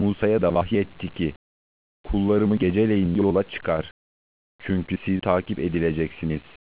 Musa'ya da vahyetti ki, kullarımı geceleyin yola çıkar. Çünkü siz takip edileceksiniz.